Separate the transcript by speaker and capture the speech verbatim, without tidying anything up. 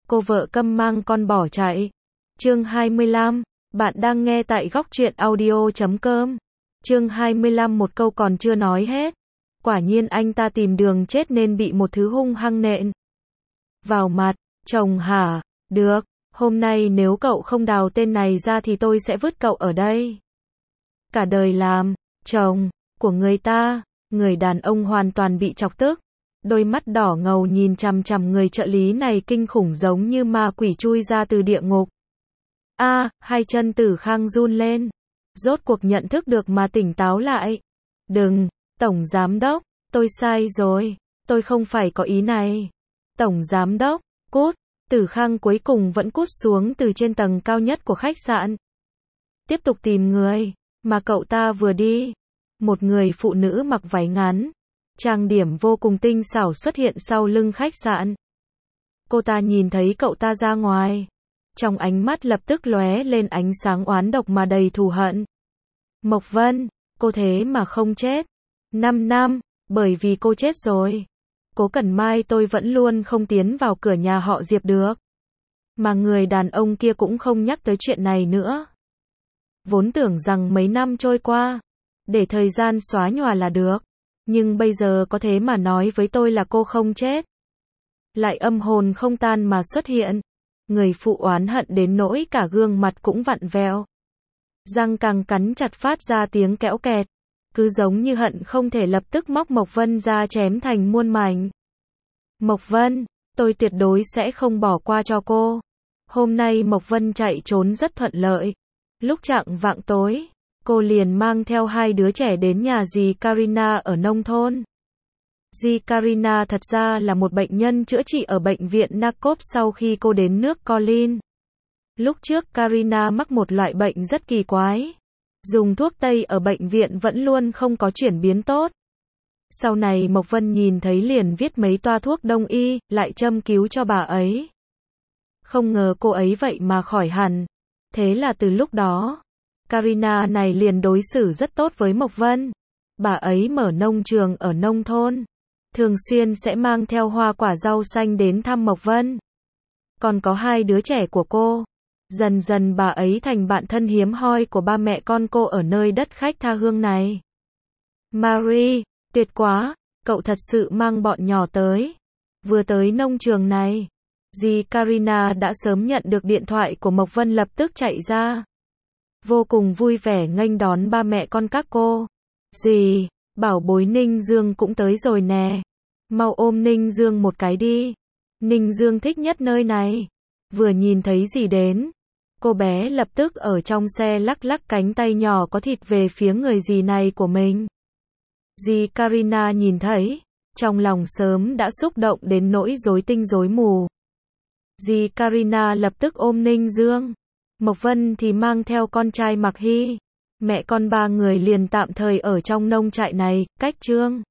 Speaker 1: cô vợ câm mang con bỏ chạy. Chương hai mươi lăm, bạn đang nghe tại góc truyện audio chấm com. Chương hai mươi lăm một câu còn chưa nói hết. Quả nhiên anh ta tìm đường chết nên bị một thứ hung hăng nện vào mặt. Chồng hả? Được, hôm nay nếu cậu không đào tên này ra thì tôi sẽ vứt cậu ở đây. Cả đời làm chồng của người ta. Người đàn ông hoàn toàn bị chọc tức. Đôi mắt đỏ ngầu nhìn chằm chằm người trợ lý này kinh khủng giống như ma quỷ chui ra từ địa ngục. A, à, hai chân Tử Khang run lên. Rốt cuộc nhận thức được mà tỉnh táo lại. Đừng, Tổng Giám Đốc, tôi sai rồi, tôi không phải có ý này. Tổng Giám Đốc, cút. Tử Khang cuối cùng vẫn cút xuống từ trên tầng cao nhất của khách sạn. Tiếp tục tìm người, mà cậu ta vừa đi. Một người phụ nữ mặc váy ngắn, trang điểm vô cùng tinh xảo xuất hiện sau lưng khách sạn. Cô ta nhìn thấy cậu ta ra ngoài. Trong ánh mắt lập tức lóe lên ánh sáng oán độc mà đầy thù hận. Mộc Vân, cô thế mà không chết. Năm năm, bởi vì cô chết rồi. Cố Cẩn Mai tôi vẫn luôn không tiến vào cửa nhà họ Diệp được. Mà người đàn ông kia cũng không nhắc tới chuyện này nữa. Vốn tưởng rằng mấy năm trôi qua, để thời gian xóa nhòa là được. Nhưng bây giờ có thế mà nói với tôi là cô không chết. Lại âm hồn không tan mà xuất hiện. Người phụ oán hận đến nỗi cả gương mặt cũng vặn vẹo. Răng càng cắn chặt phát ra tiếng kẽo kẹt. Cứ giống như hận không thể lập tức móc Mộc Vân ra chém thành muôn mảnh. Mộc Vân, tôi tuyệt đối sẽ không bỏ qua cho cô. Hôm nay Mộc Vân chạy trốn rất thuận lợi. Lúc chạng vạng tối, cô liền mang theo hai đứa trẻ đến nhà dì Karina ở nông thôn. Dì Karina thật ra là một bệnh nhân chữa trị ở bệnh viện Nakop sau khi cô đến nước Colin. Lúc trước Karina mắc một loại bệnh rất kỳ quái. Dùng thuốc Tây ở bệnh viện vẫn luôn không có chuyển biến tốt. Sau này Mộc Vân nhìn thấy liền viết mấy toa thuốc đông y, lại châm cứu cho bà ấy. Không ngờ cô ấy vậy mà khỏi hẳn. Thế là từ lúc đó, Karina này liền đối xử rất tốt với Mộc Vân. Bà ấy mở nông trường ở nông thôn. Thường xuyên sẽ mang theo hoa quả rau xanh đến thăm Mộc Vân. Còn có hai đứa trẻ của cô. Dần dần bà ấy thành bạn thân hiếm hoi của ba mẹ con cô ở nơi đất khách tha hương này. Marie, tuyệt quá, cậu thật sự mang bọn nhỏ tới. Vừa tới nông trường này, dì Karina đã sớm nhận được điện thoại của Mộc Vân lập tức chạy ra. Vô cùng vui vẻ nghênh đón ba mẹ con các cô. Dì, bảo bối Ninh Dương cũng tới rồi nè. Mau ôm Ninh Dương một cái đi. Ninh Dương thích nhất nơi này. Vừa nhìn thấy dì đến, cô bé lập tức ở trong xe lắc lắc cánh tay nhỏ có thịt về phía người dì này của mình. Dì Karina nhìn thấy, trong lòng sớm đã xúc động đến nỗi rối tinh rối mù. Dì Karina lập tức ôm Ninh Dương. Mộc Vân thì mang theo con trai Mạc Hy. Mẹ con ba người liền tạm thời ở trong nông trại này, cách Trương